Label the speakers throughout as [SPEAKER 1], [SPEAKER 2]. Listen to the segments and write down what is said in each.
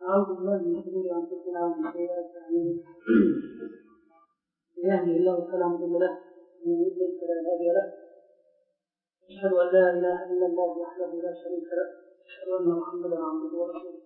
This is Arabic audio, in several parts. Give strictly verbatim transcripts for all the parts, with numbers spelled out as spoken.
[SPEAKER 1] أعوذ بالله من شرور أنفسنا ومن سيئات أعمالنا. من يهده الله فلا مضل له ومن يضلل فلا هادي له. أشهد أن لا إله إلا الله وحده لا شريك له، أشهد أن محمدا عبده ورسوله.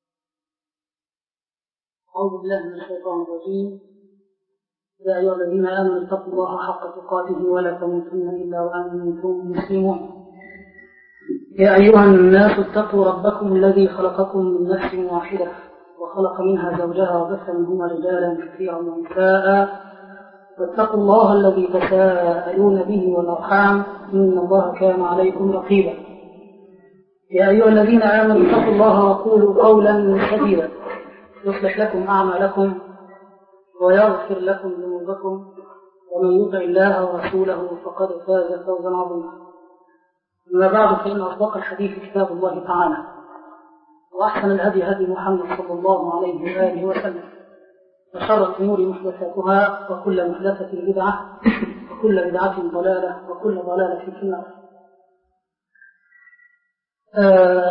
[SPEAKER 1] أعوذ بالله من الشيطان الرجيم. يا أيها الذين آمنوا اتقوا الله حق تقاته ولا تموتن إلا وأنتم مسلمون. يا أيها الناس اتقوا ربكم الذي خلقكم من نفس واحدة وخلق منها زوجها وبث منهما رجالا كثيرا ونساء، واتقوا الله الذي تساءلون به والأرحام إن الله كان عليكم رقيبا. يا أيها الذين آمنوا اتقوا الله وقولوا قولا سديدا يصلح لكم أعمالكم ويغفر لكم ذنوبكم، ومن يطع الله ورسوله فقد فاز فوزا عظيما. أما بعد، فإن أصدق الحديث كتاب الله تعالى، وأحسن الهدي هدي محمد صلى الله عليه وآله وسلم، وشر الأمور محدثاتها، وكل محدثة بدعة، وكل بدعة ضلالة، وكل ضلالة في النار. آه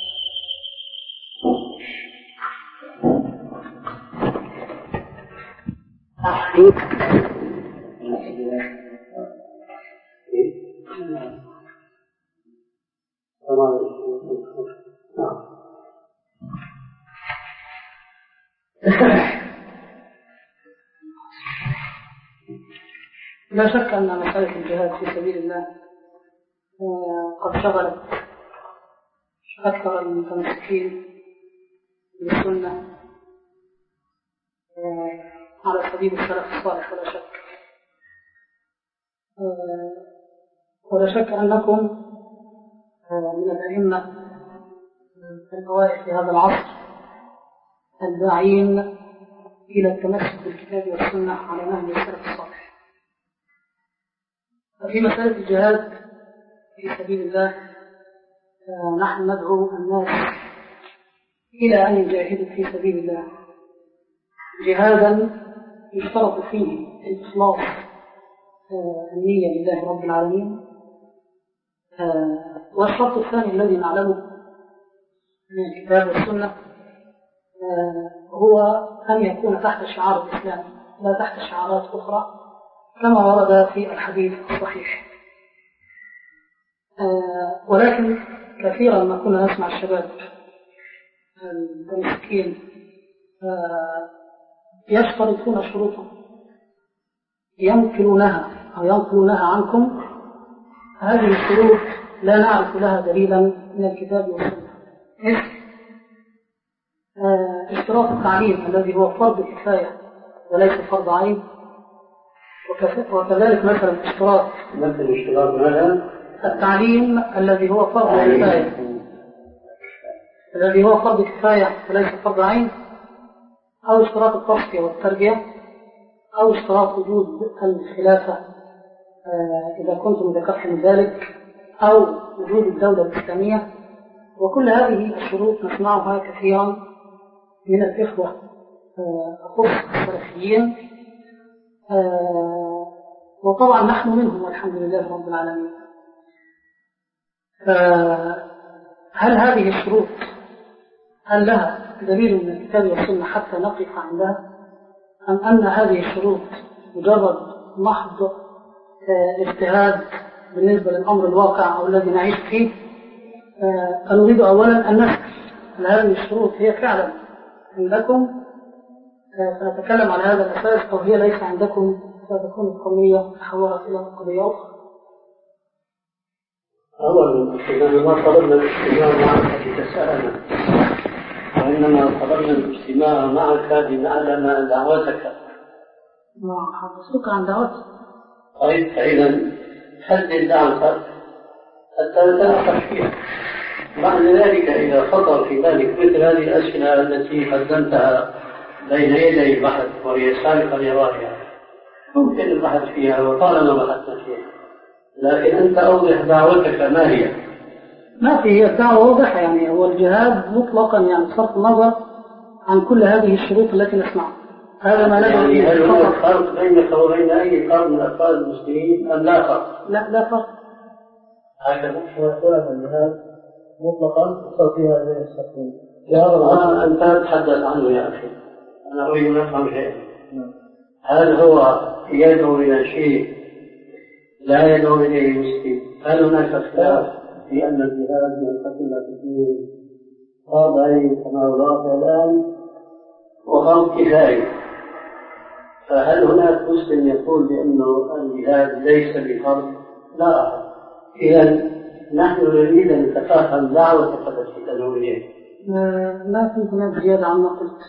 [SPEAKER 1] لا شك أن مسألة الجهاد في سبيل الله قد شغلت أكثر المتمسكين بالسنة على سبيل السلف الصالح، ولا شك ولا شك أنكم من الأئمة الأوائل في هذا العصر الداعين إلى التمسك بالكتاب والسنة على نهج السلف الصالح. ففي مسألة الجهاد في سبيل الله نحن ندعو الناس إلى أن يجاهدوا في سبيل الله جهادا يشترط فيه الإخلاص النية لله رب العالمين. والشرط الثاني الذي نعلمه من الكتاب والسنة هو أن يكون تحت شعار الإسلام لا تحت شعارات أخرى، كما ورد في الحديث الصحيح. ولكن كثيرا ما كنا نسمع الشباب المتمسكين يشترطون شروطا ينقلونها أو ينقلونها عنكم. هذه الشروط لا نعرف لها دليلا من الكتاب والسنة. اشتراط التعليم الذي هو فرض كفاية وليس فرض عين، وكذلك مثلا اشتراط
[SPEAKER 2] مثل اشتراط مثلا
[SPEAKER 1] التعليم الذي هو فرض كفاية الذي هو فرض كفاية وليس فرض عين، أو اشتراط التصفية والتربية، أو اشتراط وجود الخلافة إذا كنتم ذكرتم ذلك، أو وجود الدولة الإسلامية. وكل هذه الشروط نسمعها كثيرا من الإخوة أخص السلفيين، وطبعا نحن منهم والحمد لله رب العالمين. هل هذه الشروط هل لها دليل من الكتاب والسنة حتى نقف عندها، أم أن هذه الشروط مجرد محض اجتهاد بالنسبة للأمر الواقع أو الذي نعيش فيه؟ فنريد أولا أن نسأل هل هذه الشروط هي فعلا عندكم، فنتكلم على هذا الأساس، أو هي ليس عندكم فتكون القضية تحولت إلى قضية أخرى.
[SPEAKER 2] أولا إذا ما طلبنا الاجتماع معك لتسألنا، وإنما طلبنا الاجتماع معك لنعلم دعوتك.
[SPEAKER 1] نعم، حدثتك عن دعوتك.
[SPEAKER 2] طيب، فإذا حدد دعوتك حتى نتناقش فيها. بعد ذلك إذا خطر في بالك مثل هذه الأسئلة التي قدمتها بين يدي البحث وهي سابقة لرائها، ممكن البحث فيها وطالما بحثنا فيها، لكن أنت أوضح دعوتك ما هي.
[SPEAKER 1] ما في، هي الدعوة واضحة، يعني هو الجهاد مطلقا، يعني بصرف النظر عن كل هذه الشروط التي نسمعها. هذا ما ندعو
[SPEAKER 2] يعني هل هو فرق بينك وبين أي فرد من أفراد المسلمين أم لا فرق؟
[SPEAKER 1] لا لا فرق.
[SPEAKER 2] هكذا هو طلب الجهاد مطلقا تصل فيها إلى السكين. يا رب أنت تتحدث عنه يا أخي، أنا أريد أن أفهم شيئا. هل هو يدعو إلى شيء لا يدعو إليه المسلم؟ هل هناك اختلاف في أن الجهاد ينقسم إلى قسمين، فرض عين كما هو الواقع الآن وفرض كفاية؟ فهل هناك مسلم يقول بأنه الجهاد ليس بفرض؟ لا. إذا نحن نريد أن نتفهم دعوة التي تدعو إليه.
[SPEAKER 1] لا في هناك زيادة عما قلت.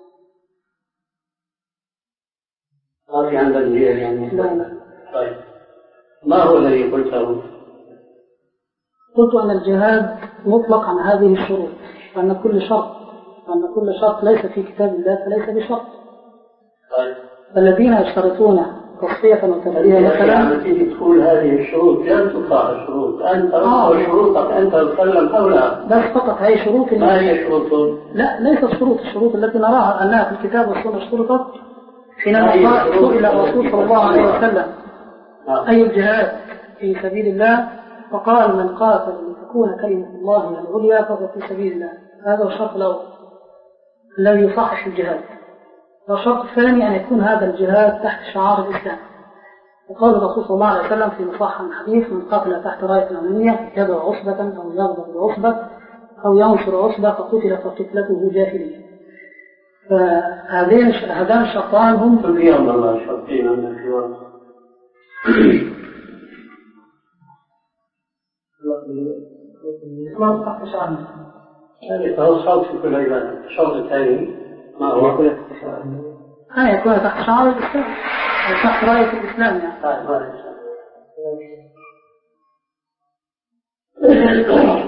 [SPEAKER 2] ما في عندك زيادة يعني؟
[SPEAKER 1] لا لا.
[SPEAKER 2] طيب ما هو الذي قلته؟
[SPEAKER 1] قلت أن الجهاد مطلق عن هذه الشروط، وأن كل شرط وأن كل شرط ليس في كتاب الله فليس بشرط.
[SPEAKER 2] طيب
[SPEAKER 1] الذين يشترطون تصفية وتبرية مثلا
[SPEAKER 2] التي تقول هذه الشروط لم تقع الشروط، أنت آه. شروطك أنت تتكلم حولها
[SPEAKER 1] بس فقط هي شروط.
[SPEAKER 2] ما هي شروط؟
[SPEAKER 1] لا ليست شروط. الشروط التي نراها أنها في الكتاب والسنة اشترطت حينما سئل الرسول صلى الله عليه وسلم آه. أي الجهاد في سبيل الله، فقال من قاتل لتكون كلمة الله العليا فهو في سبيل الله. هذا الشرط الأول الذي يصحح الجهاد. والشرط الثاني أن يكون هذا الجهاد تحت شعار الإسلام. وقال الرسول صلى الله عليه وسلم في مصح الحديث من قاتل تحت راية الأمنية يدعو عصبة أو يغضب بعصبة أو ينصر عصبة فقتل فقتلته جاهلية. فهذين هذان الشرطان هم
[SPEAKER 2] في اليوم الله شرطين من اليوم
[SPEAKER 1] ما تحت شعار
[SPEAKER 2] يعني توصلت في كل عبادة. الشرط الثاني ما هو؟
[SPEAKER 1] أن يكون تحت شعار الإسلام تحت راية الإسلام يعني.